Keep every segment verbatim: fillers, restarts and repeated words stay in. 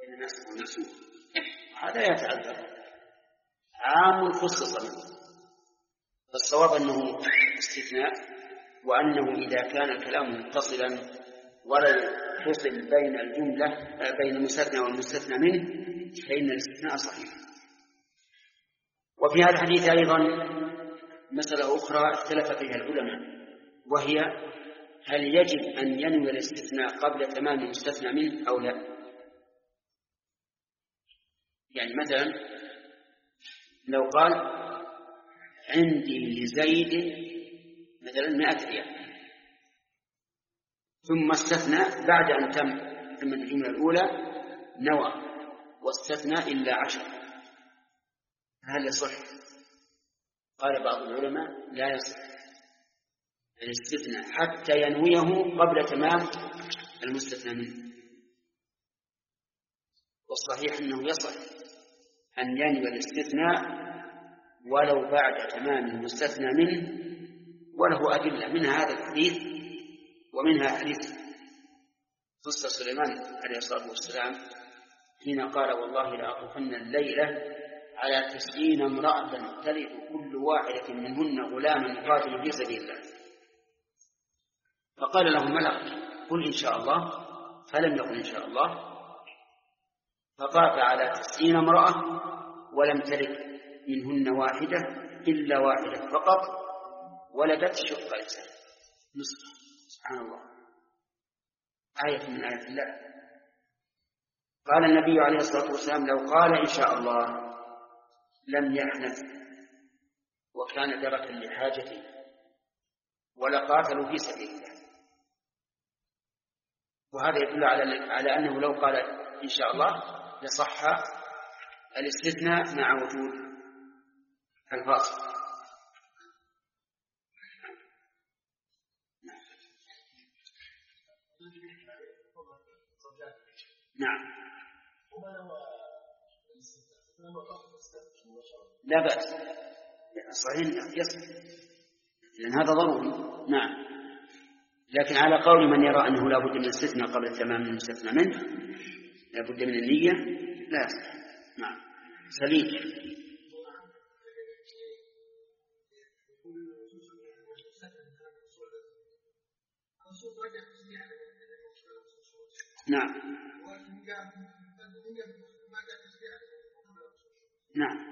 الناس والنسوخ، هذا يتعذر، عام خصص منه. فالصواب أنه استثناء، وأنه إذا كان الكلام متصلا ولا يفصل بين الجملة بين المستثنى والمستثنى منه فإن الاستثناء صحيح. وفي هذا الحديث أيضا مسألة أخرى اختلف فيها العلماء، وهي هل يجب أن ينوي الاستثناء قبل تمام المستثنى منه أو لا؟ يعني مثلا لو قال عندي لزيد مثلا مائة ريال، ثم استثنى بعد أن تم تم الجملة الأولى نوى واستثنى إلا عشر، هل يصح؟ قال بعض العلماء لا يصح الاستثناء حتى ينويه قبل تمام المستثنى منه، والصحيح أنه يصح أن ينوي الاستثناء ولو بعد تمام المستثنى منه، وله أدلة منها هذا الحديث ومنها حديث قصة سليمان عليه الصلاة والسلام حين قال والله لأطوفن الليلة على تسعين امرأة تلد كل واحدة منهن غلاما يقاتل في سبيل الله، فقال لهم ملك قل إن شاء الله، فلم يقل إن شاء الله، فطاف على تسعين امرأة ولم تلد منهن واحدة إلا واحدة فقط ولدت شق لسان نصف. سبحان الله، آية من آيات الله. قال النبي عليه الصلاة والسلام لو قال إن شاء الله لم يحنث وكان دركا لحاجته ولقاتلوا في سبيل الله. وهذا يدل على أنه لو قال إن شاء الله لصح الاستثناء مع وجود الفاصل. نعم لا بأس، صحيح يصح لأن هذا ضروري. نعم، لكن على قول من يرى أنه لا بد من الاستثناء قبل تمام المستثنى منه، لا بد من النية، لا يصح. نعم سليم. نعم نعم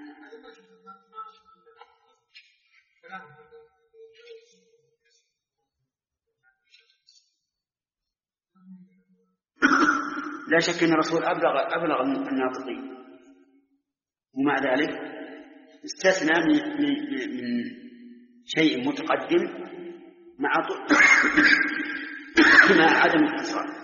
لا شك أن الرسول أبلغ أبلغ الناطقين، ومع ذلك استثنى من, من, من شيء متقدم مع مع عدم الحصر.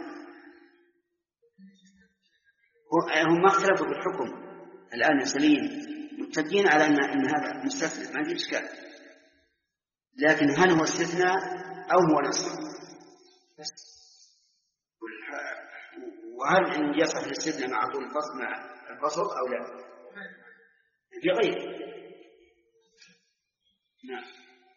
هم ما اختلفوا بالحكم الآن يا سليم، متفقين على أن, أن هذا مستثنى ما في إشكال، لكن هل هو استثناء أو هو نص؟ بس. وهل إن يصح الاستثناء مع طول الفصل مع الفصل أو لا؟ في غير. نعم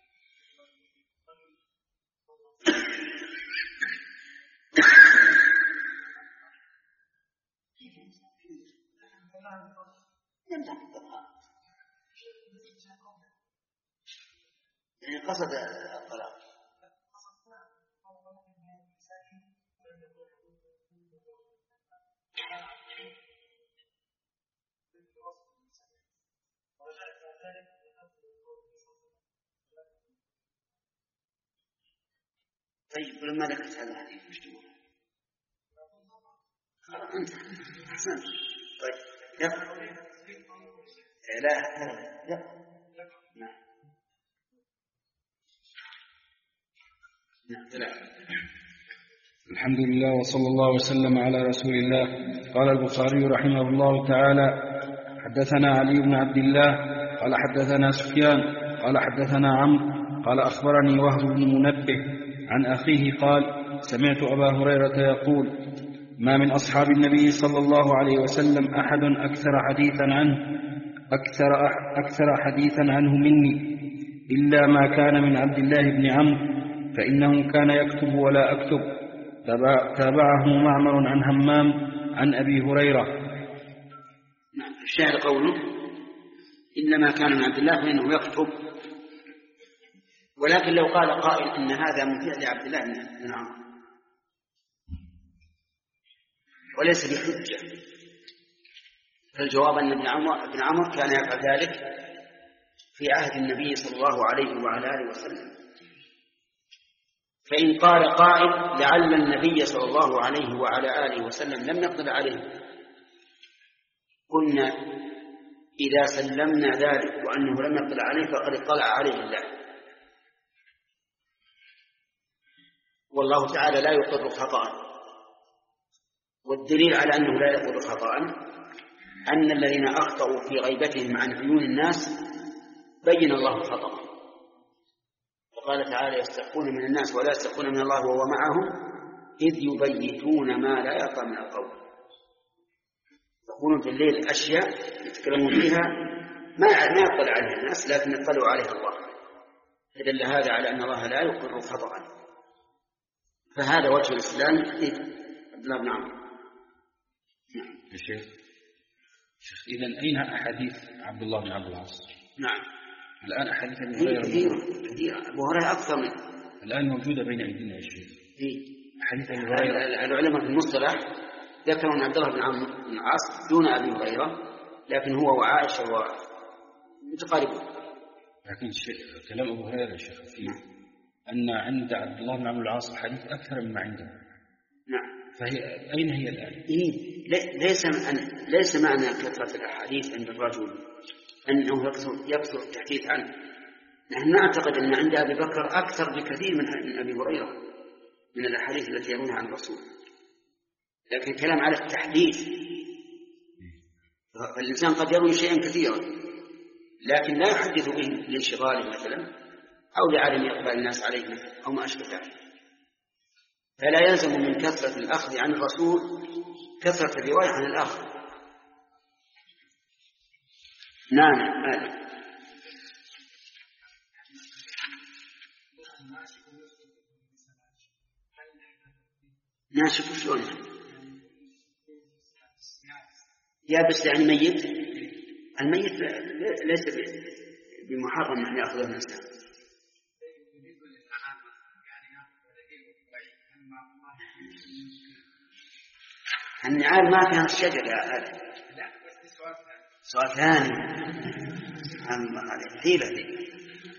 يعني قصد الطلاق. طيب ولما ذكرت هذا الحديث مش تقول؟ خلاص أنت أحسنت. طيب يلا لا لا نعم نعم لا. الحمد لله وصلى الله وسلم على رسول الله. قال البخاري رحمه الله تعالى حدثنا علي بن عبد الله قال حدثنا سفيان قال حدثنا عمرو قال أخبرني وهب بن منبه عن أخيه قال سمعت أبا هريرة يقول ما من أصحاب النبي صلى الله عليه وسلم أحد أكثر حديثا عنه أكثر, أكثر حديثا عنه مني إلا ما كان من عبد الله بن عمرو فإنه كان يكتب ولا أكتب. تابعه معمر عن همام عن أبي هريرة الشاهد قوله إنما كان من عبد الله فإنه يكتب. ولكن لو قال قائل إن هذا من فعل عبد الله بن عمرو وليس بحجة، فالجواب أن ابن عمرو بن عمرو كان يفعل ذلك في عهد النبي صلى الله عليه وعلى آله وسلم. فإن قال قائل لعل النبي صلى الله عليه وعلى آله وسلم لم يقدر عليه، قلنا إذا سلمنا ذلك وأنه لم يقدر عليه فقد اطلع عليه الله، والله تعالى لا يقر خطأ. والدليل على أنه لا يقر خطأ أن الذين أخطأوا في غيبتهم عن عيون الناس بين الله خطأ، وقال تعالى يستخفون من الناس ولا يستخفون من الله وهو معهم إذ يبيتون ما لا يرضى من القول. يقولون في الليل أشياء يتكلمون فيها ما ما يطلع عليها الناس لكن يطلع عليها الله، فدل هذا على أن الله لا يقر خطأ. فهذا وجه الإسلام عبد الله بن عمرو. يا شيخ شيخ إذن أين أحاديث عبد الله بن عبد العاص؟ نعم الآن أحاديث أبي هريرة كثيرة كثيرة، أبو هريرة أكثر منه الآن موجودة بين أيدينا يا شيخ. أحاديث أبي هريرة العلماء في المصطلح ذكروا أن عبد الله بن عمرو بن العاص دون أبي هريرة، لكن هو وعائشة ومتقاربون. لكن كلام أبو هريرة يا شيخ فيه أن عند عبد الله بن عمرو العاص حديث أكثر مما عنده. نعم. فهي أين هي الآن؟ إيه؟ ليس ليس معنى كثرة الأحاديث عند الرجل أنه يكثر يكثر التحديث عنه. نحن نعتقد أن عند أبي بكر أكثر بكثير من أبي هريرة من الأحاديث التي يرويها عن الرسول، لكن الكلام على التحديث، فالإنسان قد يروي شيئا كثيرا لكن لا يحدث به لانشغاله مثلا أو لعدم إقبال الناس عليه مثلا أو ما أشبه ذلك. فلا يلزم من كثرة الأخذ عن الرسول كثرة الرواية عن الآخر. نعم هذا ناشف شلون يابس يعني ميت. الميت ليس بمحرم أن يأخذه الإنسان. النعال ما فيها الشجر يا هذا. سؤال ثاني سبحان الله عليه حيلة دي.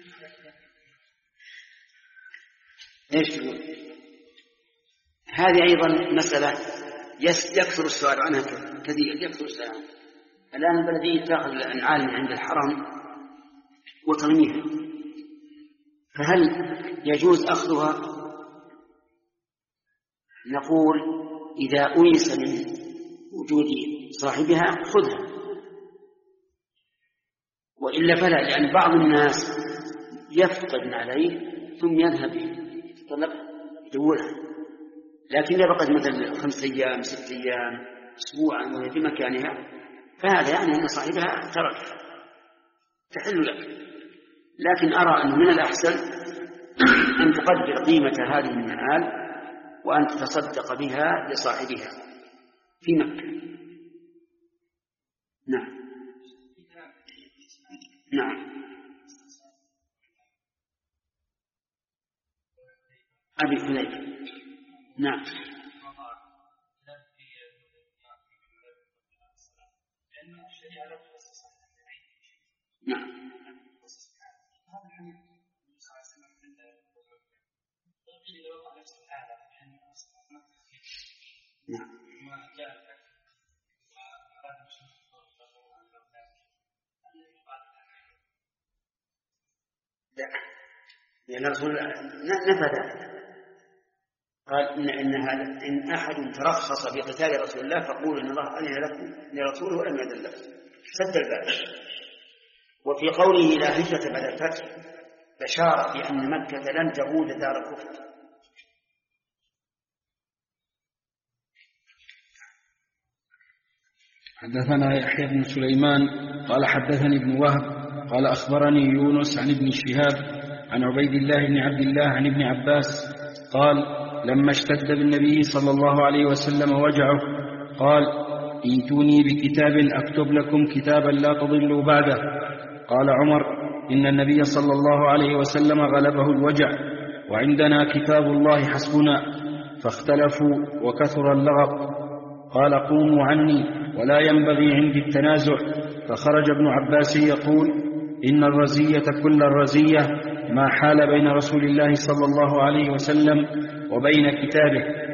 ايش تقول؟ هذه أيضا مسألة يكثر السؤال عنها كثير، يكثر السؤال عنها. الآن البلدية تأخذ النعال من عند الحرم وترميها، فهل يجوز أخذها؟ نقول إذا أنس من وجود صاحبها خذها، وإلا فلا، لأن بعض الناس يفقد عليه ثم يذهب يتطلب يدورها، لكن إذا بقت مثلا خمسة أيام ست أيام أسبوعا وهي في مكانها فهذا يعني أن صاحبها تركها تحل لك. لكن أرى أن من الأحسن أن تقدر قيمة هذه النعال وأن تتصدق بها لصاحبها في مكة. نعم نعم أبي كليب نعم نعم نعم لأن الرسول نفذ قال إن, إن, هذا إن أحد ترخص بقتال رسول الله فقولوا إن الله أذن لكم لرسوله ولم يأذن لكم، سد الباب. وفي قوله لا هجرة بعد الفتح بشارة في أن مكة لن تعود دار الكفر. حدثنا يحيى بن سليمان قال حدثني ابن وهب قال أخبرني يونس عن ابن شهاب عن عبيد الله بن عبد الله عن ابن عباس قال لما اشتد بالنبي صلى الله عليه وسلم وجعه قال ائتوني بكتاب أكتب لكم كتابا لا تضلوا بعده. قال عمر: إن النبي صلى الله عليه وسلم غلبه الوجع، وعندنا كتاب الله حسبنا. فاختلفوا وكثر اللغط. قال: قوموا عني، ولا ينبغي عندي التنازع. فخرج ابن عباس يقول: إن الرزية كل الرزية ما حال بين رسول الله صلى الله عليه وسلم وبين كتابه.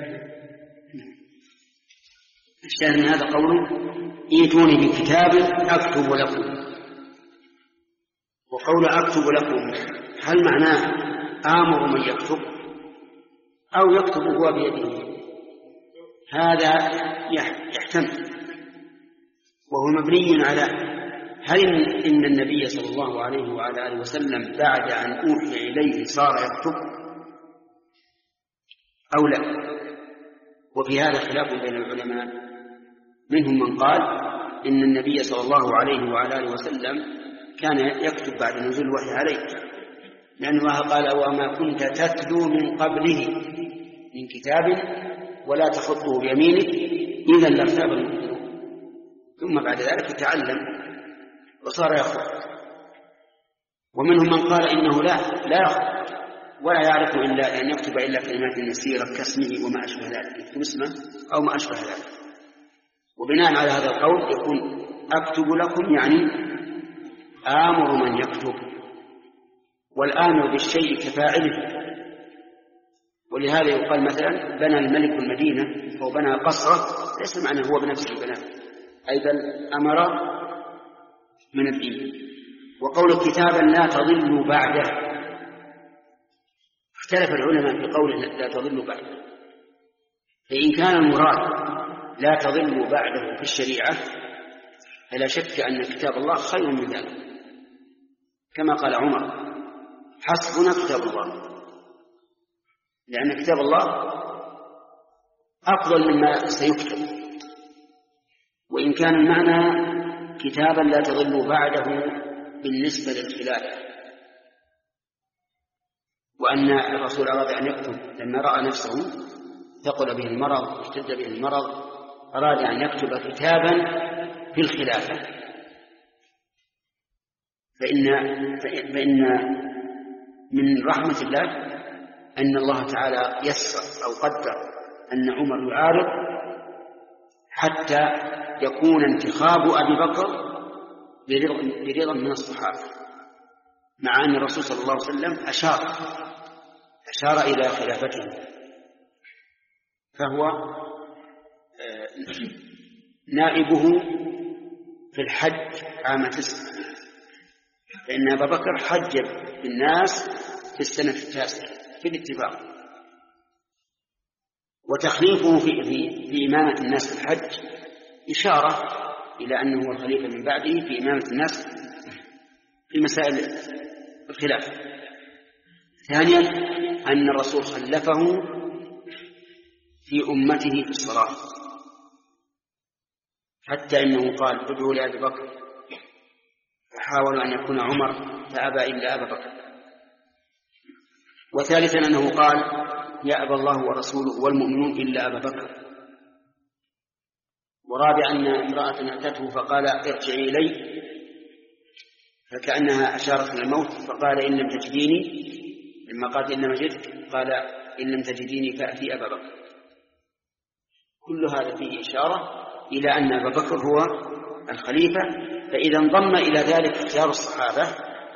الشاهد من هذا قوله: ائتوني بكتاب أكتب لكم. وقول أكتب لكم هل معناه آمر من يكتب أو يكتب هو بيده؟ هذا يحتمل، وهو مبني على هل إن النبي صلى الله عليه وعلى آله وسلم بعد أن أوحي إليه صار يكتب أو لا؟ وفي هذا خلاف بين العلماء، منهم من قال إن النبي صلى الله عليه وعلى آله وسلم كان يكتب بعد نزول الوحي عليه، لأن الله قال: وما كنت تتلو من قبله من كتاب ولا تخطه بيمينك إذا لارتاب المبطلون. ثم بعد ذلك تعلم وصار يخط. ومنهم من قال إنه لا لا يخط ولا يعرف إلا أن يكتب إلا كلمات يسيرة كاسمه وما أشبه ذلك، يكتب اسمه أو ما أشبه ذلك. وبناء على هذا القول يكون أكتب لكم يعني آمر من يكتب، والآمر بالشيء كفاعله. ولهذا يقال مثلا: بنى الملك المدينة أو بنى قصره، ليس معنى هو بنفسه بناه، أيضا أمر من الدين. وقول كتابا لا تضل بعده، اختلف العلماء في قوله لا تضل بعده. فإن كان المراد لا تضل بعده في الشريعة فلا شك أن كتاب الله خير من ذلك، كما قال عمر: حسبنا كتاب الله، لأن كتاب الله أفضل مما سيكتب. وإن كان المعنى كتابا لا تضل بعده بالنسبة للخلافة، وأن الرسول أراد أن يكتب لما رأى نفسه ثقل به المرض واشتد به المرض، أراد أن يكتب كتابا في الخلافة. فإن, فإن من رحمة الله أن الله تعالى يسر أو قدر أن عمر يعارض حتى يكون انتخاب أبي بكر برضا من الصحابة، مع أن الرسول صلى الله عليه وسلم أشار أشار إلى خلافته، فهو نائبه في الحج عام تسع، فإن أبا بكر حج بالناس في السنة التاسعة في الاتفاق، وتخليفه في, في, في إمامة الناس في الحج إشارة إلى أنه هو الخليفة من بعده في إمامة الناس في مسائل الخلاف. ثانيا أن الرسول خلفه في أمته في الصلاة، حتى إنه قال: ادعوا لأبي بكر، فحاول أن يكون عمر فأبى إلا أبا بكر. وثالثا أنه قال: يأبى الله ورسوله والمؤمنون إلا أبا بكر. ورابعا أن امرأة أتته فقال: ارجعي إلي، فكأنها أشارت إلى الموت، فقال: إن لم تجديني، لما قالت إن لم أجدك قال: إن لم تجديني فأتي أبا بكر. كل هذا فيه إشارة إلى أن أبا بكر هو الخليفة. فإذا انضم إلى ذلك اختيار الصحابة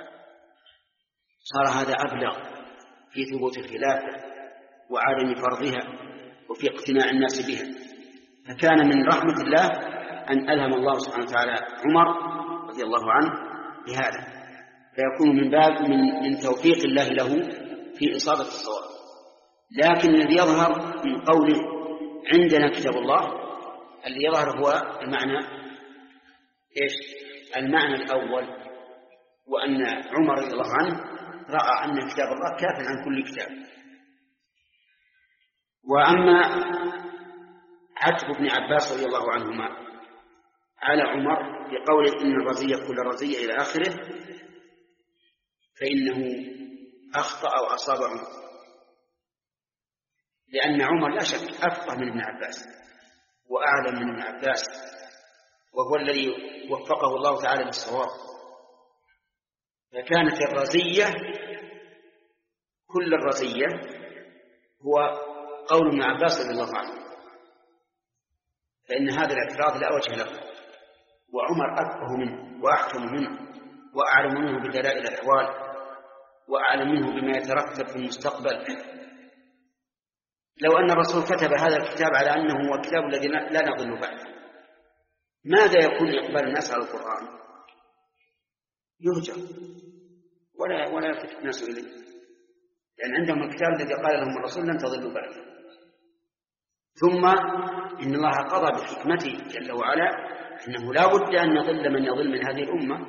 صار هذا أبلغ في ثبوت الخلافة وعدم فرضها وفي اقتناع الناس بها. فكان من رحمة الله أن ألهم الله سبحانه وتعالى عمر رضي الله عنه بهذا، فيكون من باب من, من توفيق الله له في إصابة الصواب. لكن الذي يظهر من قوله عندنا كتاب الله، الذي يظهر هو المعنى إيش؟ المعنى الأول، وأن عمر رضي الله عنه رأى أن كتاب الله كاف عن كل كتاب. وأما عتب بن عباس رضي الله عنهما على عمر بقوله إن الرزية كل رزية إلى آخره، فإنه أخطأ أو أصاب عمر، لأن عمر لا شك أفقه من ابن عباس وأعلم من ابن عباس وهو الذي وفقه الله تعالى للصواب. فكانت الرزية كل الرزية هو قول ابن عباس رضي الله عنه، فإن هذا الاعتراض لا وجه له، وعمر أفقه منه وأحكم منه وأعلم منه بدلائل الأحوال وأعلم منه بما يترتب في المستقبل. لو أن الرسول كتب هذا الكتاب على أنه هو الكتاب الذي لا نضل بعده، ماذا يكون إقبال الناس على القرآن؟ يهجر ولا ولا يلتفت الناس إليه، لأن عندهم الكتاب الذي قال لهم الرسول لن تضلوا بعده. ثم إن الله قضى بحكمته جل وعلا أنه لا بد أن يضل من يضل من هذه الأمة،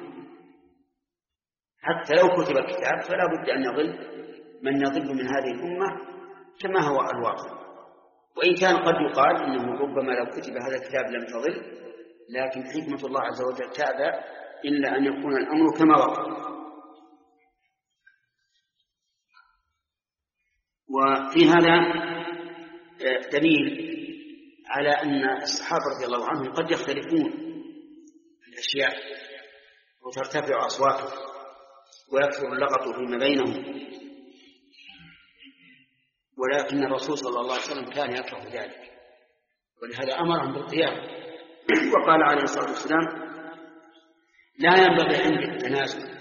حتى لو كتب الكتاب فلا بد أن يضل من يضل من هذه الأمة كما هو الواقع. وإن كان قد يقال إنه ربما لو كتب هذا الكتاب لم تضل، لكن حكمة الله عز وجل تأبى إلا أن يكون الأمر كما وقع. وفي هذا دليل على أن الصحابة رضي الله عنهم قد يختلفون في الأشياء وترتفع أصواتهم ويكثر اللغط فيما بينهم، ولكن الرسول صلى الله عليه وسلم كان يكره ذلك، ولهذا أمرهم بالقيام. وقال عليه الصلاة والسلام: لا ينبغي عند التنازل.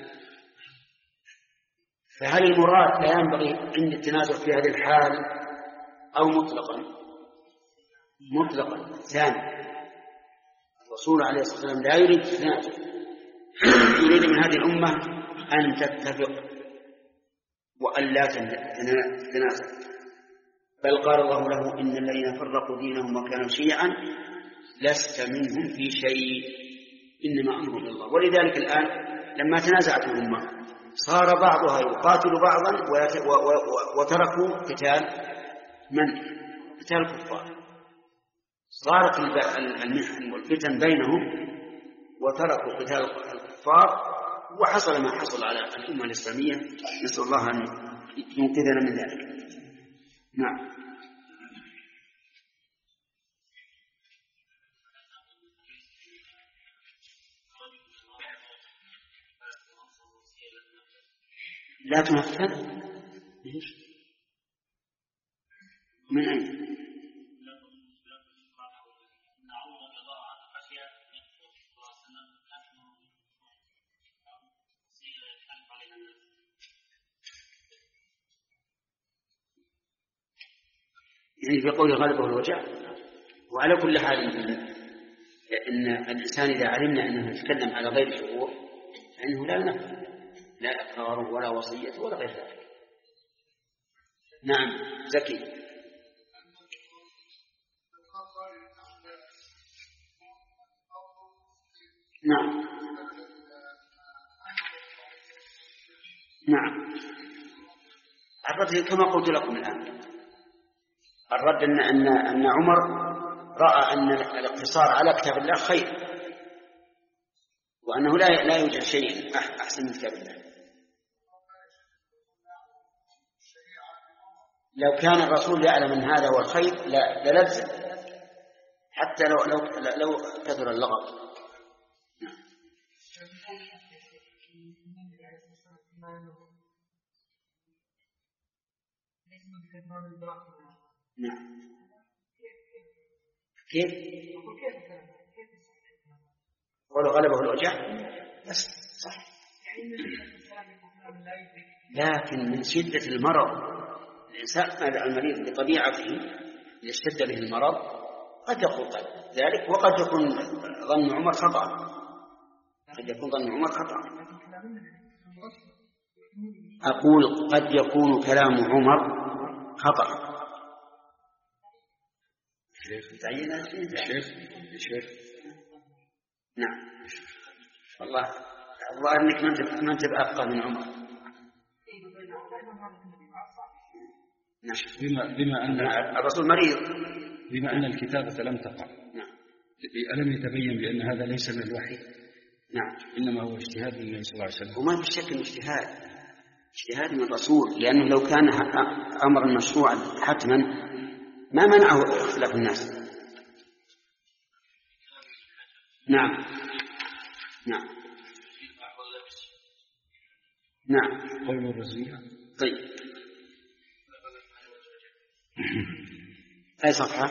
فهل المراد لا ينبغي عند التنازل في هذه الحال أو مطلقا؟ مطلقا. ثاني، الرسول عليه الصلاة والسلام لا يريد التنازل، يريد من هذه الأمة أن تتفق وأن لا تتنازل. بل قال الله له: إن الذين فرقوا دينهم وكانوا شيعا لست منهم في شيء إنما أمرهم إلى الله. ولذلك الآن لما تنازعت الأمة صار بعضها يقاتل بعضا وتركوا قتال من؟ قتال الكفار. صارت المحن والفتن بينهم وتركوا قتال الكفار، وحصل ما حصل على الأمة الإسلامية. نسأل الله أن ينقذنا من ذلك. نعم. لا تنفذ من أين؟ يعني في قول غلبه الوجع. وعلى كل حال إن الإنسان إذا علمنا أنه يتكلم على غير شعور فإنه لا ينفذ، لا إقرار ولا وصية ولا غير ذلك. نعم. زكي. نعم نعم. الرد كما قلت لكم الآن، الرد أن أن أن عمر رأى أن الاقتصار على كتاب الله خير، وأنه لا لا يوجد شيء أحسن من كتاب الله. لو كان الرسول يعلم أن هذا هو الخير للزم، حتى لو لو لو كثر اللغط. نعم. كيف؟ قولوا غلبه الوجع بس صح، لكن من شدة المرض الإنسان المريض بطبيعته إذا اشتد به المرض قد يقول ذلك، وقد يكون ظن عمر خطأ، قد يكون ظن عمر خطأ. أقول قد يكون كلام عمر خطأ. شيخ تعيين شيخ شيخ. نعم. والله الله انك ما انت بأفقه من عمر. نعم. بما بما ان الرسول مريض، بما ان الكتابة لم تقع. نعم. ألم يتبين بأن هذا ليس من الوحي؟ نعم. إنما هو اجتهاد من النبي صلى الله عليه وسلم. وما في شك اجتهاد اجتهاد من الرسول، لأنه لو كان أمرا مشروعا حتما ما منعه اختلاف الناس. نعم نعم نعم قول الرزية. طيب أي صفحة؟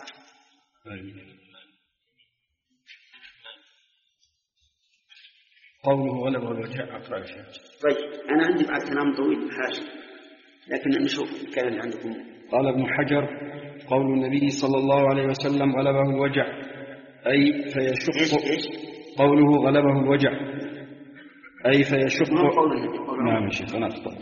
قوله غلبه الوجع. أقرأ شيء. طيب أنا عندي بعد كلام طويل بالحاشية لكن نشوف الكلام اللي عندكم. قال ابن حجر: قول النبي صلى الله عليه وسلم غلبه الوجع أي فيشق. إيش إيش؟ قوله غلبه الوجع أي فيشق. نعم شيخ أنا أخطأت.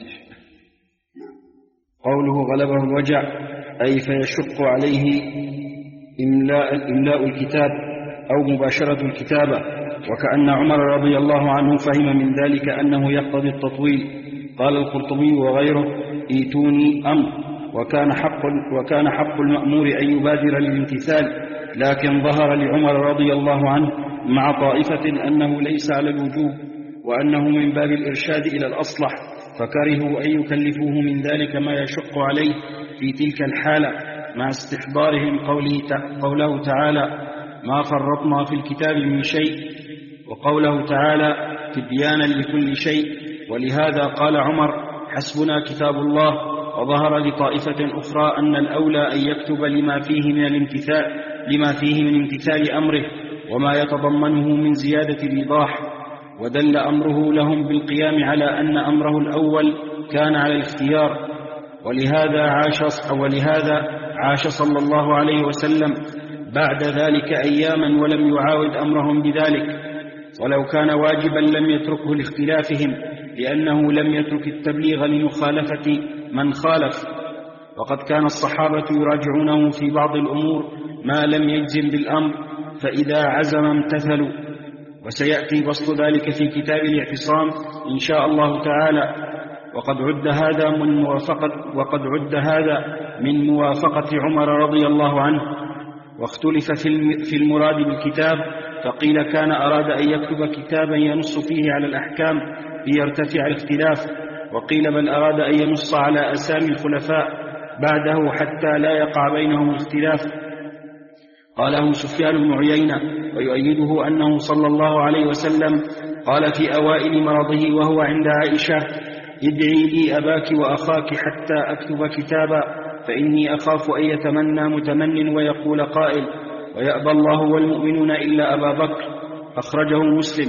قوله غلبه الوجع أي فيشق عليه إملاء, إملاء الكتاب أو مباشرة الكتابة، وكأن عمر رضي الله عنه فهم من ذلك أنه يقتضي التطويل. قال القرطبي وغيره: إيتوني أمر. وكان حق, وكان حق المأمور أن يبادر للامتثال، لكن ظهر لعمر رضي الله عنه مع طائفة أنه ليس على الوجوب وأنه من باب الإرشاد إلى الأصلح، فكرهوا أن يكلفوه من ذلك ما يشق عليه في تلك الحالة، مع استحضارهم قوله, قوله تعالى: ما فرطنا في الكتاب من شيء، وقوله تعالى: تبيانا لكل شيء. ولهذا قال عمر: حسبنا كتاب الله. وظهر لطائفة أخرى أن الأولى أن يكتب لما فيه من الامتثال لما فيه من امتثال أمره وما يتضمنه من زيادة الإيضاح، ودل أمره لهم بالقيام على أن أمره الأول كان على الاختيار. ولهذا عاش ولهذا عاش صلى الله عليه وسلم بعد ذلك أياما ولم يعاود أمرهم بذلك، ولو كان واجبا لم يتركه لاختلافهم، لأنه لم يترك التبليغ لمخالفة من خالف. وقد كان الصحابة يراجعونه في بعض الأمور ما لم يجزم بالأمر، فإذا عزم امتثلوا. وسيأتي بسط ذلك في كتاب الاعتصام إن شاء الله تعالى. وقد عد هذا من موافقة وقد عد هذا من موافقة عمر رضي الله عنه. واختلف في المراد بالكتاب، فقيل كان أراد أن يكتب كتابا ينص فيه على الأحكام ليرتفع الاختلاف، وقيل بل أراد أن ينص على أسامي الخلفاء بعده حتى لا يقع بينهم الاختلاف. قاله سفيان بن عيينة، ويؤيده أنه صلى الله عليه وسلم قال في أوائل مرضه وهو عند عائشة: ادعي لي أباك وأخاك حتى أكتب كتابا، فإني أخاف أن يتمنى متمن ويقول قائل: ويأبى الله والمؤمنون إلا أبا بكر. أخرجه مسلم.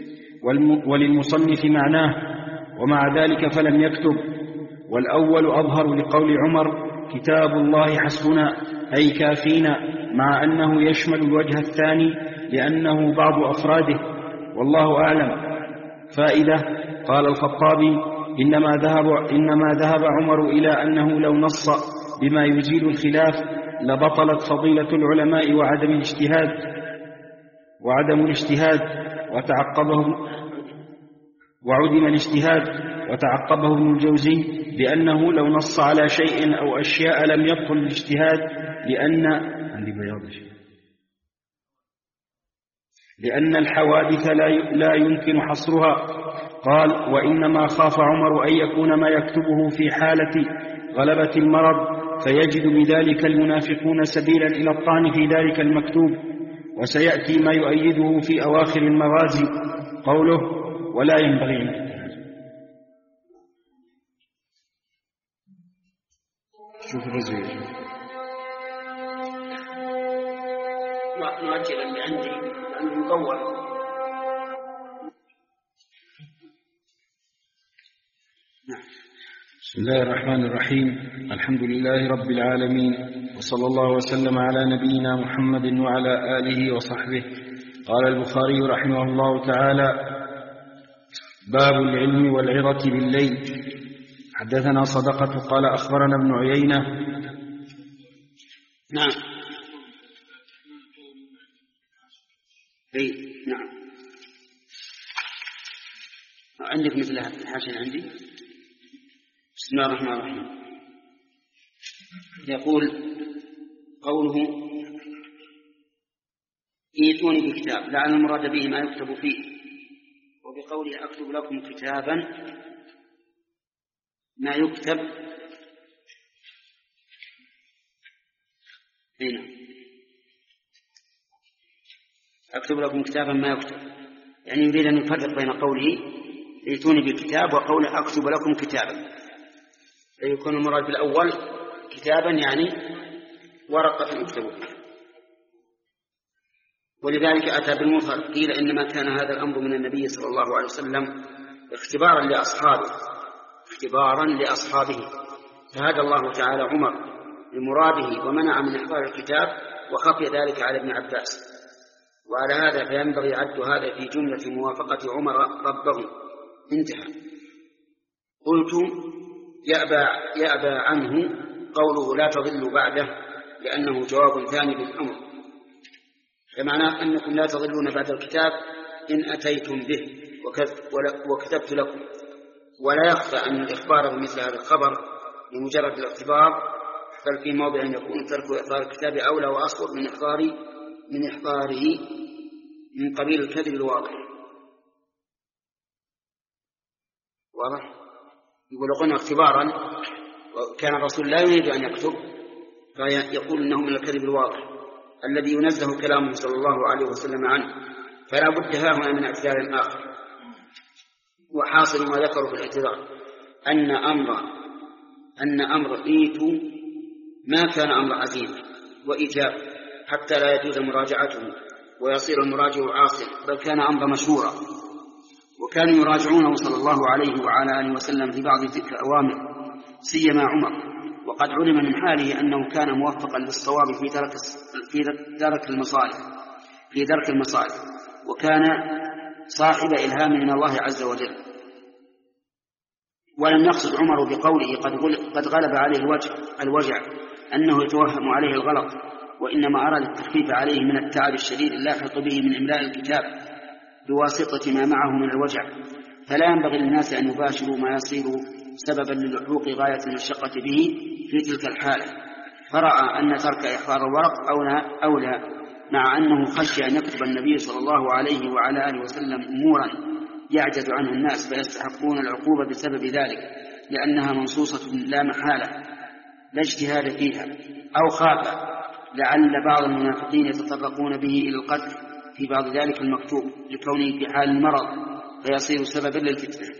وللمصنف معناه، ومع ذلك فلم يكتب. والأول أظهر لقول عمر: كتاب الله حسبنا أي كافينا، مع أنه يشمل الوجه الثاني لأنه بعض أفراده، والله أعلم. فائدة: قال الخطابي: إنما ذهب, إنما ذهب عمر إلى أنه لو نص بما يزيل الخلاف لبطلت فضيلة العلماء وعدم الاجتهاد وعدم الاجتهاد وتعقبه وعدم الاجتهاد وتعقبه ابن الجوزي بأنه لو نص على شيء أو أشياء لم يبطل الاجتهاد، لأن عندي بياض شيء لأن الحوادث لا يمكن حصرها. قال: وإنما خاف عمر أن يكون ما يكتبه في حالة غلبة المرض فيجد بذلك المنافقون سبيلا إلى الطعن في ذلك المكتوب. وسيأتي ما يؤيده في أواخر المغازي، قوله: ولا ينبغي. شوف الرزية نؤجل اللي عندي لأنه مطول. بسم الله الرحمن الرحيم. الحمد لله رب العالمين، وصلى الله وسلم على نبينا محمد وعلى آله وصحبه. قال البخاري رحمه الله تعالى: باب العلم والعظة بالليل. حدثنا صدقة قال أخبرنا ابن عيينة. نعم أي نعم عندك مثل الحاشية عندي. بسم الله الرحمن الرحيم. يقول قوله: ائتوني بكتاب، لعل المراد به ما يكتب فيه، وبقوله أكتب لكم كتابا ما يكتب هنا. أكتب لكم كتابا ما يكتب، يعني يريد أن يفرق بين قوله ائتوني بالكتاب وقوله أكتب لكم كتابا، فيكون المراد بالأول كتابا يعني ورقة يكتب. ولذلك أتى بالمظهر، قيل إنما كان هذا الأمر من النبي صلى الله عليه وسلم اختبارا لأصحابه اختبارا لأصحابه فهدى الله تعالى عمر بمراده ومنع من إحضار الكتاب، وخفي ذلك على ابن عباس. وعلى هذا فينبغي عد هذا في جملة موافقة عمر ربه. انتهى. قلت يأبى, يأبى عنه قوله لا تضلوا بعده، لأنه جواب ثاني بالأمر، فمعناه أنكم لا تضلون بعد الكتاب إن أتيتم به وكتبت لكم. ولا يخفى أن الإخبار بمثل هذا الخبر بمجرد الاختبار، بل في موضع يكون ترك إحضار الكتاب أولى وأصوب من إحضار من إحضاره من قبيل الكذب الواضح. واضح؟ يقول قلنا اختبارا، وكان الرسول لا يريد أن يكتب، فيقول إنه من الكذب الواضح الذي ينزه كلامه صلى الله عليه وسلم عنه، فلا بد هنا من اعتذار آخر. وحاصل ما ذكروا في الاعتذار أن أمر أن أمر إيتوا ما كان أمر عزيز وإيجاب حتى لا يجوز مراجعته ويصير المراجع عاصيا، بل كان أمر مشهورا، وكانوا يراجعونه صلى الله عليه وعلى آله وسلم في بعض تلك الأوامر، سيما عمر، وقد علم من حاله أنه كان موفقا للصواب في ترك في ترك المصالح في ترك المصالح وكان صاحب إلهام من الله عز وجل. ولم يقصد عمر بقوله قد غلب عليه الوجع, الوجع أنه يتوهم عليه الغلط، وإنما أراد التخفيف عليه من التعب الشديد اللاحق به من إملاء الكتاب بواسطة ما معه من الوجع. فلا ينبغي للناس أن يباشروا ما يصير سببا للحوق غاية المشقة به في تلك الحالة، فرأى أن ترك إحضار الورق أولى, أولى مع أنه خشي أن يكتب النبي صلى الله عليه وعلى آله وسلم أمورا يعجز عنه الناس فيستحقون العقوبة بسبب ذلك، لأنها منصوصة لا محالة لا اجتهاد فيها. أو خاف لعل بعض المنافقين يتطرقون به إلى القتل في بعض ذلك المكتوب لكونه في حال المرض فيصير سببا للفتنة.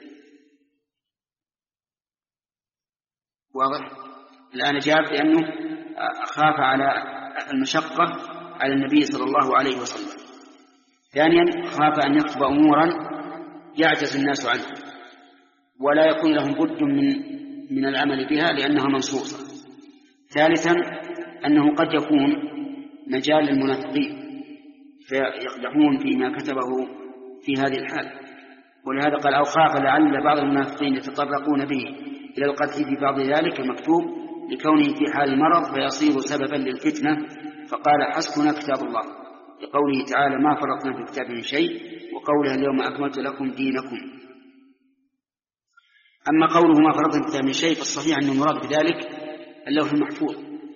واضح؟ الآن جاب لأنه خاف على المشقة على النبي صلى الله عليه وسلم. ثانيا خاف أن يكتب أمورا يعجز الناس عنها ولا يكون لهم بد من من العمل بها لأنها منصوصة. ثالثا أنه قد يكون مجال للمنافقين فيقدحون فيما كتبه في هذه الحالة، ولهذا قال أو خاف لعل بعض المنافقين يتطرقون به إلى القتل في بعض ذلك المكتوب لكونه في حال المرض فيصير سببا للفتنة، فقال حسبنا كتاب الله، لقوله تعالى ما فرطنا في الكتاب من شيء، وقوله اليوم أكملت لكم دينكم. أما قوله ما فرطنا في الكتاب من شيء فالصحيح أنه مراد بذلك اللوح المحفوظ،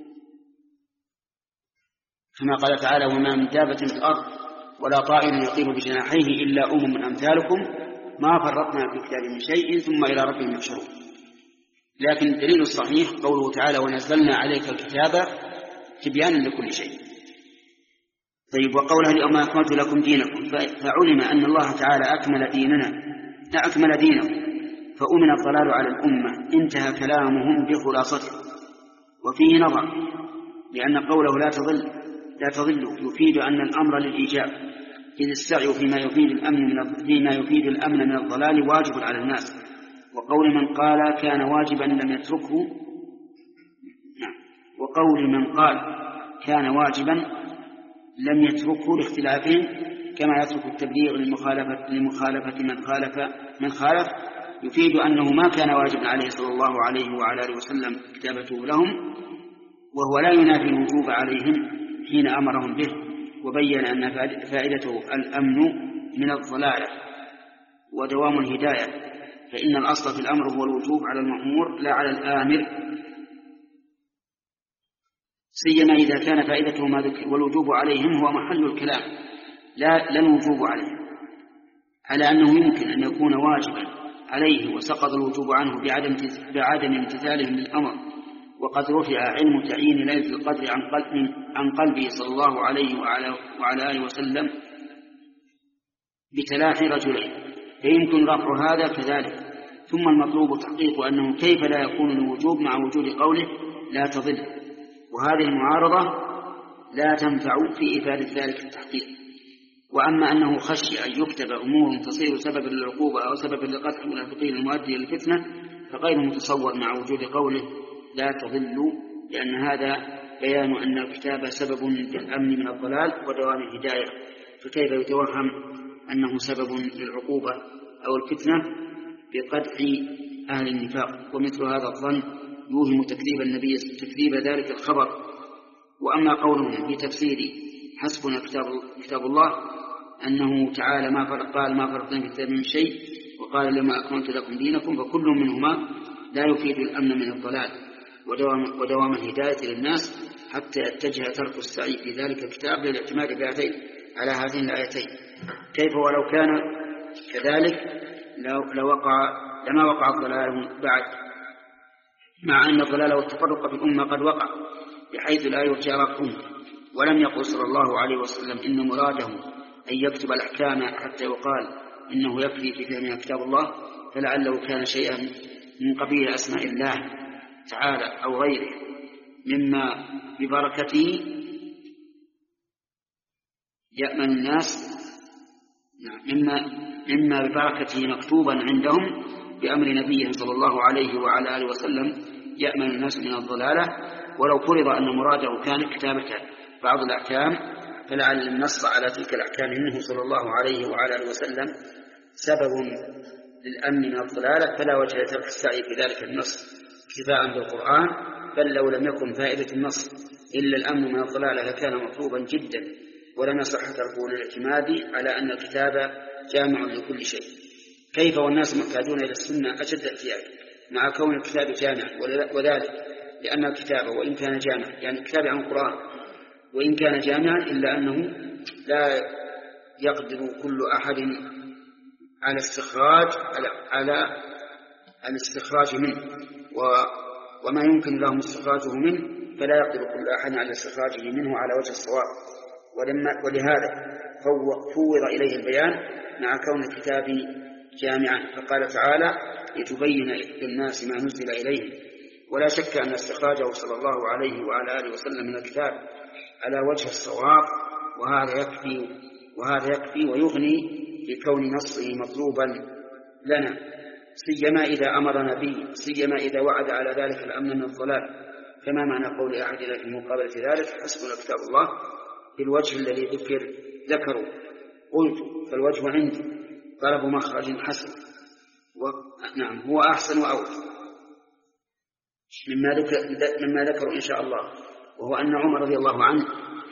كما قال تعالى وما من دابة في الأرض ولا طائر يطير بجناحيه إلا أمم من أمثالكم ما فرطنا في الكتاب من شيء ثم إلى ربهم يحشرون. لكن الدليل الصحيح قوله تعالى ونزلنا عليك الكتاب تبيانا لكل شيء. طيب وقولها اليوم أكملت لكم دينكم، فعلم أن الله تعالى أكمل ديننا لا أكمل دينه، فأمن الضلال على الأمة. انتهى كلامهم بخلاصته. وفيه نظر، لأن قوله لا تضل لا تضل يفيد أن الأمر للإيجاب، إذ السعي فيما يفيد الأمن من فيما يفيد الأمن من الضلال واجب على الناس. وقول من قال كان واجبا لم يتركه نعم. وقول من قال كان واجبا لم يتركه لاختلافهم كما يترك التبليغ لمخالفة, لمخالفة من خالف من خالف يفيد أنه ما كان واجبا عليه صلى الله عليه وعلى آله وسلم كتابته لهم، وهو لا ينافي الوجوب عليهم حين أمرهم به، وبين أن فائدته الأمن من الضلالة ودوام الهداية، فإن الأصل في الأمر هو الوجوب على المأمور لا على الآمر، سيما إذا كان فائدته ما ذكر، والوجوب عليهم هو محل الكلام لا لا الوجوب عليه، على أنه يمكن أن يكون واجبا عليه وسقط الوجوب عنه بعدم بعدم امتثالهم للأمر. وقد رفع علم تعيين ليلة القدر عن قلب عن قلبه صلى الله عليه وعلى, وعلى آله وسلم بتلافي رجلين، فيمكن رفع هذا كذلك. ثم المطلوب تحقيق أنه كيف لا يكون الوجوب مع وجود قوله لا تضل، وهذه المعارضة لا تنفع في إفادة ذلك التحقيق. وأما أنه خشي أن يكتب أمور تصير سببا للعقوبة أو سببا لقتل المنافقين المؤدي للفتنة فغير متصور مع وجود قوله لا تضلوا، لأن هذا بيان أن الكتاب سبب للأمن من الضلال ودوام الهداية، فكيف يتوهم أنه سبب للعقوبة أو الفتنة بقدح أهل النفاق؟ ومثل هذا الظن يوهم تكذيب النبي تكذيب ذلك الخبر. وأما قولهم في تفسير حسبنا كتاب, كتاب الله أنه تعالى ما فرق قال ما فرقنا في الكتاب من شيء وقال لما أكملت لكم دينكم، فكل منهما لا يفيد الأمن من الضلال ودوام, ودوام الهداية للناس حتى يتجه ترك السعي في ذلك الكتاب للاعتماد بهاتين على هذين الآيتين. كيف ولو كان كذلك لو وقع لما وقع الضلال بعد، مع أن الضلال والتفرق في الأمة قد وقع بحيث لا يرجى رفعه. ولم يقل صلى الله عليه وسلم إن مراده أن يكتب الأحكام حتى يقال إنه يكفي في فهمها كتاب الله، فلعله كان شيئا من قبيل أسماء الله تعالى أو غيره مما ببركته يأمن الناس مما, مما ببركته مكتوبا عندهم بأمر نبيه صلى الله عليه وعلى آله وسلم يأمن الناس من الضلالة. ولو فرض أن مراده كان كتابة بعض الأحكام فلعل النص على تلك الأحكام منه صلى الله عليه وعلى آله وسلم سبب للأمن من الضلالة، فلا وجه لترك السعي في ذلك النص اكتفاء بالقرآن. بل لو لم يكن فائدة النص إلا الأمن من الضلالة لكان مطلوبا جدا، ولم يصح تركه للاعتماد على أن الكتاب جامع لكل شيء. كيف والناس محتاجون إلى السنة أشد احتياج مع كون الكتاب جامع، وذلك لأن الكتاب وإن كان جامع يعني الكتاب عن القرآن وإن كان جامعا إلا أنه لا يقدر كل أحد على استخراج على الاستخراج منه، وما يمكن لهم استخراجه منه فلا يقدر كل أحد على استخراجه منه على وجه الصواب. ولهذا فوض إليه البيان مع كون الكتاب جامعا، فقال تعالى لتبين للناس ما نزل إليهم. ولا شك أن استخراجه صلى الله عليه وعلى آله وسلم من الكتاب على وجه الصواب، وهذا يكفي وهذا يكفي ويغني لكون نصه مطلوبا لنا، سيما إذا أمرنا به، سيما إذا وعد على ذلك الأمن من الضلال. كما معنى قول أحدنا في مقابلة ذلك حسبنا كتاب الله في الوجه الذي ذكر ذكروا. قلت فالوجه عندي طلب مخرج حسن و... نعم هو أحسن وأوفى مما ذكر مما ذكروا إن شاء الله، وهو أن عمر رضي الله عنه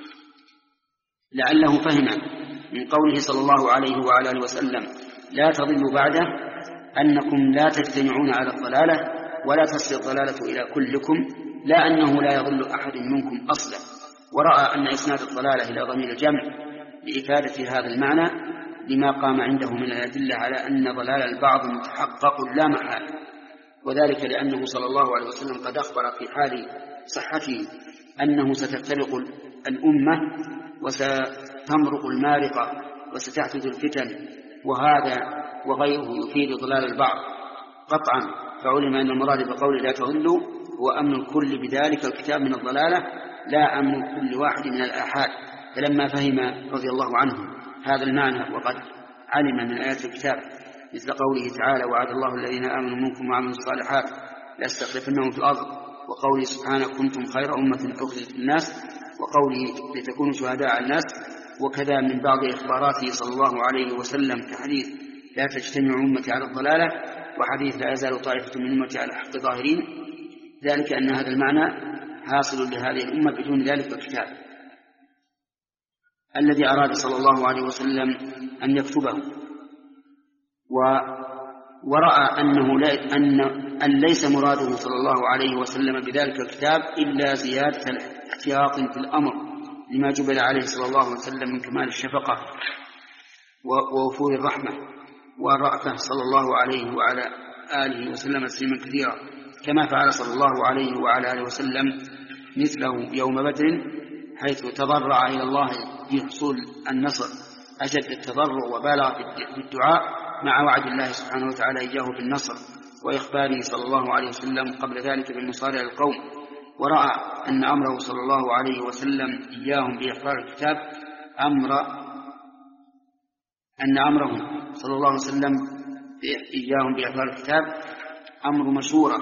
لعله فهم من قوله صلى الله عليه وعلى آله وسلم لا تضلوا بعده أنكم لا تجتمعون على الضلالة ولا تصل الضلالة إلى كلكم، لا أنه لا يضل أحد منكم أصلا. ورأى أن إسناد الضلالة إلى ضمير الجمع لإفادة هذا المعنى لما قام عنده من الأدلة على أن ضلال البعض متحقق لا محالة، وذلك لأنه صلى الله عليه وسلم قد أخبر في حال صحته أنه ستفترق الأمة وستمرق المارقة وستحدث الفتن، وهذا وغيره يفيد ضلال البعض قطعا. فعلم أن المراد بقول لا تضلوا هو أمن الكل بذلك الكتاب من الضلالة لا أمن كل واحد من الآحاد. فلما فهم رضي الله عنه هذا المعنى وقد علم من آيات الكتاب مثل قوله تعالى وعد الله الذين آمنوا منكم وعملوا الصالحات لأستخلفنهم في الأرض، وقوله سبحانه كنتم خير أمة أخرجت للناس، وقوله لتكونوا شهداء على الناس، وكذا من بعض إخباراته صلى الله عليه وسلم كحديث لا تجتمع أمتي على الضلالة، وحديث لا يزال طائفة من أمتي على الحق ظاهرين، ذلك أن هذا المعنى حاصل لهذه الأمة بدون ذلك الكتاب الذي أراد صلى الله عليه وسلم أن يكتبه. و ورأى أنه لا أن, أن ليس مراده صلى الله عليه وسلم بذلك الكتاب إلا زيادة الاحتياط في الأمر لما جبل عليه صلى الله عليه وسلم من كمال الشفقة ووفور الرحمة والرأفة صلى الله عليه وعلى آله وسلم تسليما كثيرا، كما فعل صلى الله عليه وعلى آله وسلم مثله يوم بدر حيث تضرع إلى الله في حصول النصر أجد التضرع وبالغ في الدعاء مع وعد الله سبحانه وتعالى إياه بالنصر وإخباره صلى الله عليه وسلم قبل ذلك بالنصار للقوم، ورأى أن أمره صلى الله عليه وسلم إياهم بإحضار الكتاب أمر أن أمره صلى الله عليه وسلم إياهم بإحضار الكتاب أمر مشورة،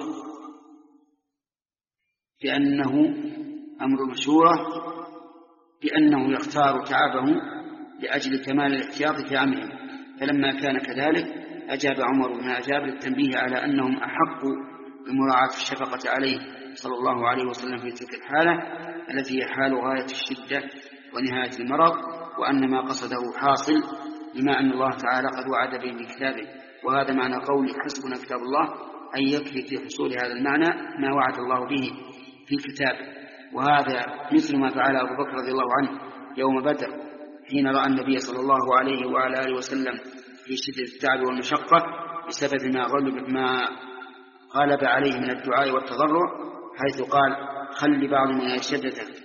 بأنه أمر مشورة بأنه يختار تعبه لأجل كمال الاحتياط في أمرهم. فلما كان كذلك أجاب عمر ما أجاب للتنبيه على أنهم أحق بمراعاة الشفقة عليه صلى الله عليه وسلم في تلك الحالة التي هي حال غاية الشدة ونهاية المرض، وأن ما قصده حاصل بما أن الله تعالى قد وعد به بكتابه. وهذا معنى قول حسبنا كتاب الله، أي يكفي في حصول هذا المعنى ما وعد الله به في كتابه. وهذا مثل ما فعل أبو بكر رضي الله عنه يوم بدر حين رأى النبي صلى الله عليه وعلى آله وسلم في شدة التعب والمشقة بسبب ما غلب, ما غلب عليه من الدعاء والتضرع، حيث قال خل بعض مناشدتك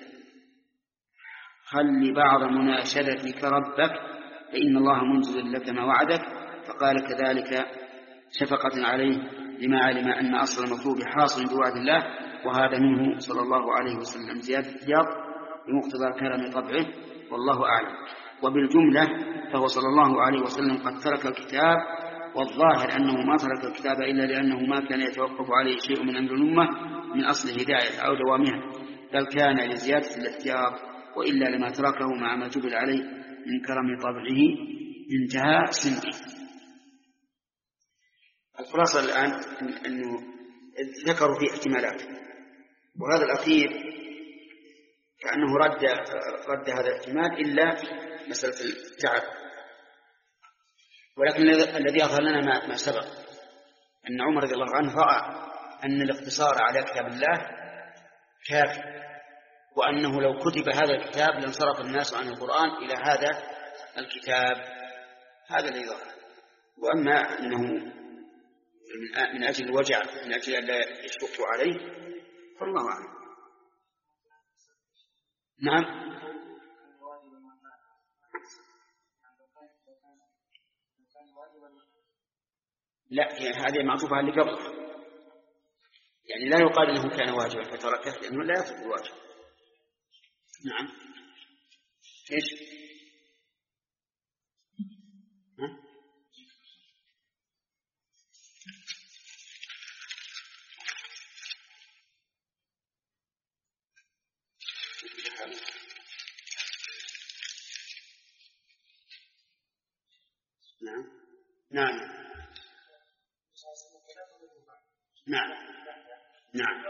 خل بعض مناشدتك ربك فإن الله منزل لك ما وعدك. فقال كذلك شفقة عليه لما علم أن أصل المطلوب حاصل بوعد الله، وهذا منه صلى الله عليه وسلم زيادة احتياط بمقتضى كرم طبعه، والله أعلم. وبالجملة فهو صلى الله عليه وسلم قد ترك الكتاب، والظاهر أنه ما ترك الكتاب إلا لأنه ما كان يتوقف عليه شيء من أمر الأمة من أصل الهداية أو دوامها، بل كان لزيادة الاحتياط، وإلا لما تركه مع ما جبل عليه من كرم طبعه انتهى سنه. الخلاصة الآن أنه ذكروا فيه احتمالات، وهذا الأخير كأنه رد, رد هذا الاحتمال إلا مسألة التعب. ولكن الذي أظهر لنا ما, ما سبق أن عمر رضي الله عنه رأى أن الاقتصار على كتاب الله كافي، وأنه لو كتب هذا الكتاب لانصرف الناس عن القرآن إلى هذا الكتاب. هذا الذي ظهر. وأما أنه من أجل الوجع من أجل أن لا يشقوا عليه فالله أعلم. نعم. لا، يعني هذه معطوفة اللي قبل، يعني لا يقال أنه كان واجبا فتركه لأنه لا يطلب الواجب. نعم. إيش؟ ها؟ نعم نعم نعم نعم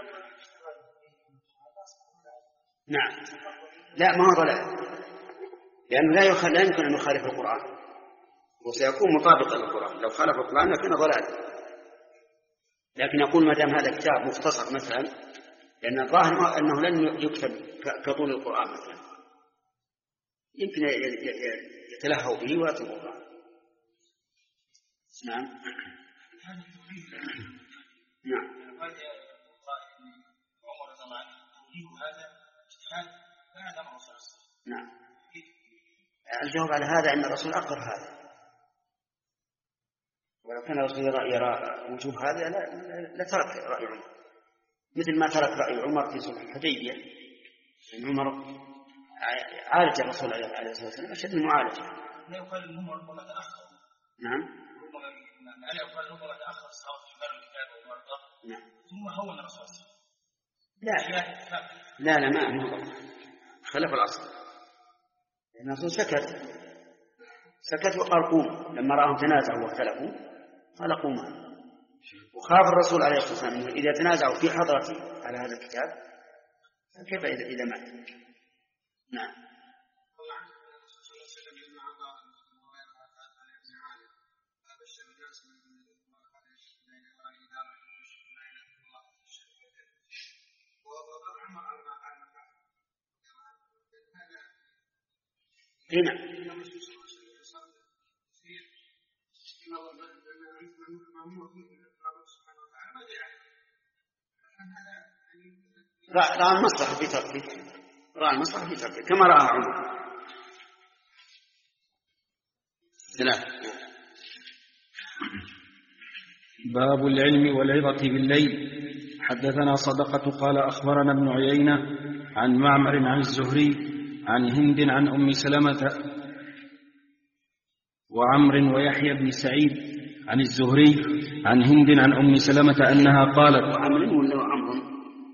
نعم. لا، ما هو ضلال، لأنه لا يخ... لا يمكن أن يخالف القرآن، وسيكون مطابقا للقرآن. لو خالف القرآن لكن ضلال. لكن يقول ما دام هذا كتاب مختصر مثلا، لأن الظاهر أنه لن يكتب كطول القرآن مثلا، يمكن يتلهوا به ويترك القرآن. نعم نعم. نعم. الجواب على هذا أن الرسول أقر هذا، ولو كان الرسول يرى وجوب هذا لترك رأي عمر، مثل ما ترك رأي عمر في صلح الحديبية. عمر عالج الرسول عليه الصلاة والسلام أشد من معالجة. لا يقال أن عمر ربما تأخر. نعم. لا يقال أن عمر تأخر الصحابة في إحضار الكتاب والمرضى. نعم. ثم هون الرسول. لا لا لا ما هو خلف الأصل، لأن الرسول سكت سكت وقال قوم. لما رأهم تنازعوا واختلفوا قال قوما، وخاف الرسول عليه الصلاة والسلام إذا تنازعوا في حضرته على هذا الكتاب كيف إذا إذا مات. نعم. هنا رأى المصلحة في تركه، رأى المصلحة في تركه كما رأى عمر. ثلاث. باب العلم والعظة بالليل. حدثنا صدقة قال أخبرنا ابن عيينة عن معمر عن الزهري عن هند عن أم سلمة وعمر ويحيى بن سعيد عن الزهري عن هند عن أم سلمة أنها قالت. وعمر ولا عمر؟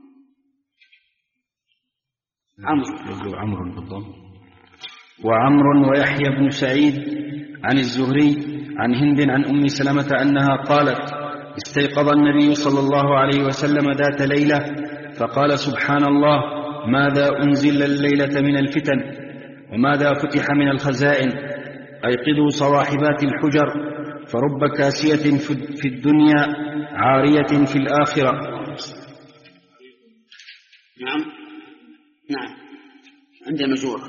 عمرو عمرو بالضبط. وعمر ويحيى بن سعيد عن الزهري عن هند عن أم سلمة أنها قالت: استيقظ النبي صلى الله عليه وسلم ذات ليلة فقال: سبحان الله، ماذا أنزل الليلة من الفتن وماذا فتح من الخزائن، أيقظوا صواحبات الحجر، فرب كاسية في الدنيا عارية في الآخرة. نعم نعم عند المجورة.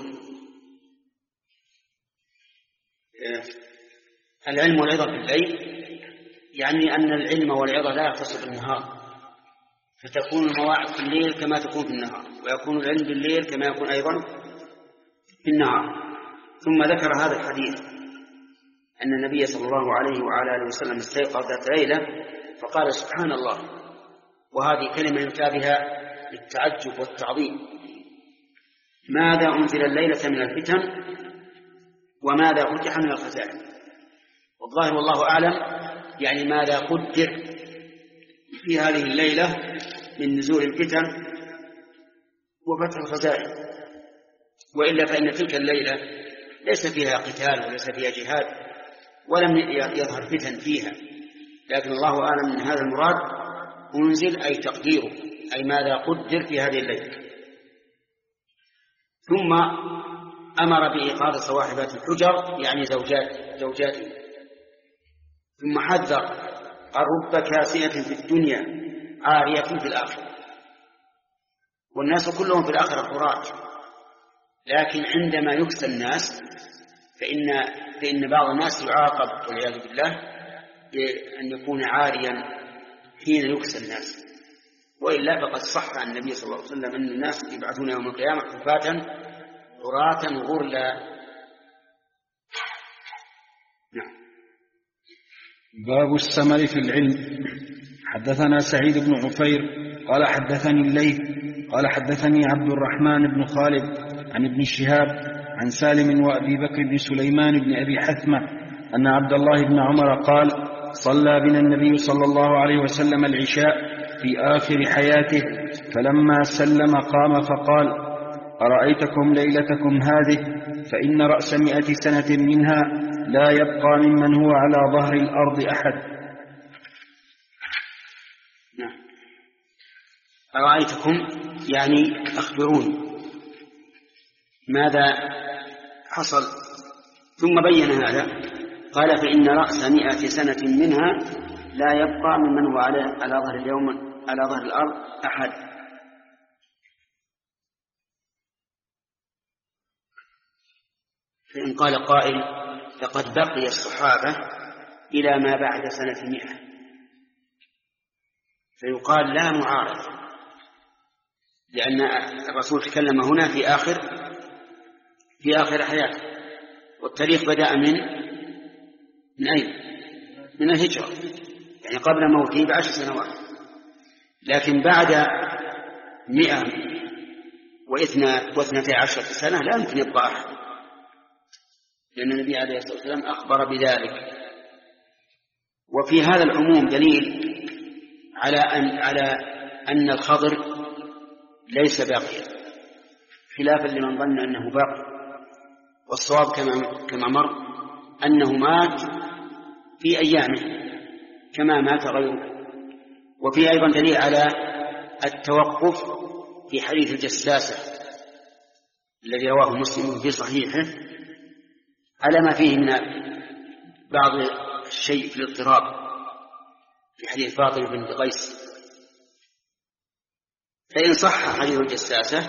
العلم والعظة بالليل يعني أن العلم والعظة لا يختص بالنهار، فتكون المواعظ في الليل كما تكون في النهار، ويكون العلم بالليل كما يكون أيضا في النهار. ثم ذكر هذا الحديث أن النبي صلى الله عليه وعلى آله وسلم استيقظ ذات ليلة فقال: سبحان الله، وهذه كلمة يؤتى بها للتعجب والتعظيم. ماذا أنزل الليلة من الفتن وماذا فتح من الخزائن. والظاهر والله أعلم يعني ماذا قدر في هذه الليلة من نزول الفتن وفتح الخزائن، وإلا فإن تلك الليلة ليس فيها قتال وليس فيها جهاد ولم يظهر فتن فيها، لكن الله أعلم من هذا المراد أنزل أي تقديره، أي ماذا قدر في هذه الليلة. ثم أمر بإيقاظ صواحبات الحجر يعني زوجات زوجاته، ثم حذر: قال: رب كاسية في الدنيا عارية في الآخرة. والناس كلهم في الآخرة عراة، لكن عندما يكسى الناس فإن, فإن بعض الناس يعاقب والعياذ بالله بأن يكون عاريا حين يكسى الناس، وإلا فقد صح عن النبي صلى الله عليه وسلم أن الناس يبعثون يوم القيامة حفاة عراة غرلا. نعم. باب السمر في العلم. حدثنا سعيد بن عفير قال حدثني الليث قال حدثني عبد الرحمن بن خالد عن ابن شهاب عن سالم وأبي بكر بن سليمان بن أبي حثمة أن عبد الله بن عمر قال: صلى بنا النبي صلى الله عليه وسلم العشاء في آخر حياته، فلما سلم قام فقال: أرأيتكم ليلتكم هذه، فإن رأس مئة سنة منها لا يبقى ممن هو على ظهر الأرض أحد. نعم. أرأيتكم يعني أخبروني ماذا حصل. ثم بين هذا قال: فإن رأس مئة سنة منها لا يبقى ممن هو على على ظهر اليوم على ظهر الأرض أحد. فإن قال قائل: لقد بقي الصحابة إلى ما بعد سنة مئة، فيقال لا معارض، لأن الرسول تكلم هنا في آخر في آخر حياته، والتاريخ بدأ من من أين؟ من الهجرة، يعني قبل موته بعشر سنوات. لكن بعد مئة واثنة عشر سنة لا يمكن يبقى أحد، لأن النبي عليه الصلاة والسلام أخبر بذلك. وفي هذا العموم دليل على أن على أن الخضر ليس باقيا، خلافا لمن ظن أنه باقي. والصواب كما كما مر أنه مات في أيامه كما مات غيره. وفي أيضا دليل على التوقف في حديث الجساسة الذي رواه مسلم في صحيحه على ما فيه من بعض الشيء في الاضطراب في حديث فاطمة بنت قيس. فإن صح حديث الجساسة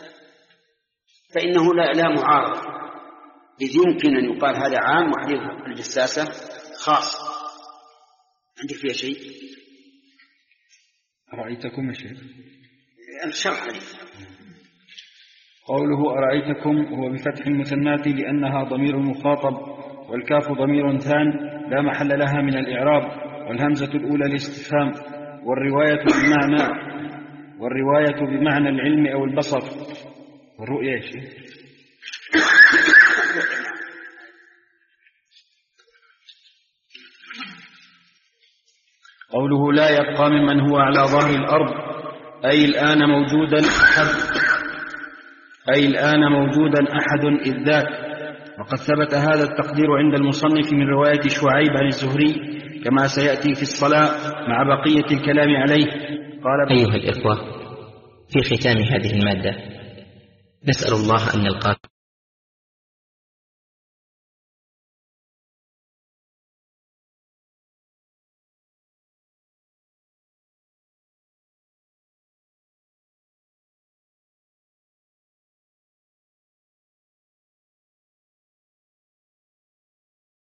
فإنه لا, لا معارض، إذ يمكن أن يقال هذا عام وحديث الجساسة خاص. عندك فيها شيء؟ أرأيتكم يا شيخ الشرح حديث. قوله أرأيتكم هو بفتح المثنات لأنها ضمير مخاطب والكاف ضمير ثان لا محل لها من الإعراب، والهمزة الأولى الاستفهام، والرواية بمعنى والرواية بمعنى العلم أو البصر والرؤية يا شيخ. قوله لا يبقى ممن هو على ظهر الأرض أي الآن موجودا أحد أي الآن موجودا أحد إذ ذاك، وقد ثبت هذا التقدير عند المصنف من رواية شعيب عن الزهري كما سيأتي في الصلاة مع بقية الكلام عليه. قال أيها الإخوة، في ختام هذه المادة نسأل الله أن نلقاكم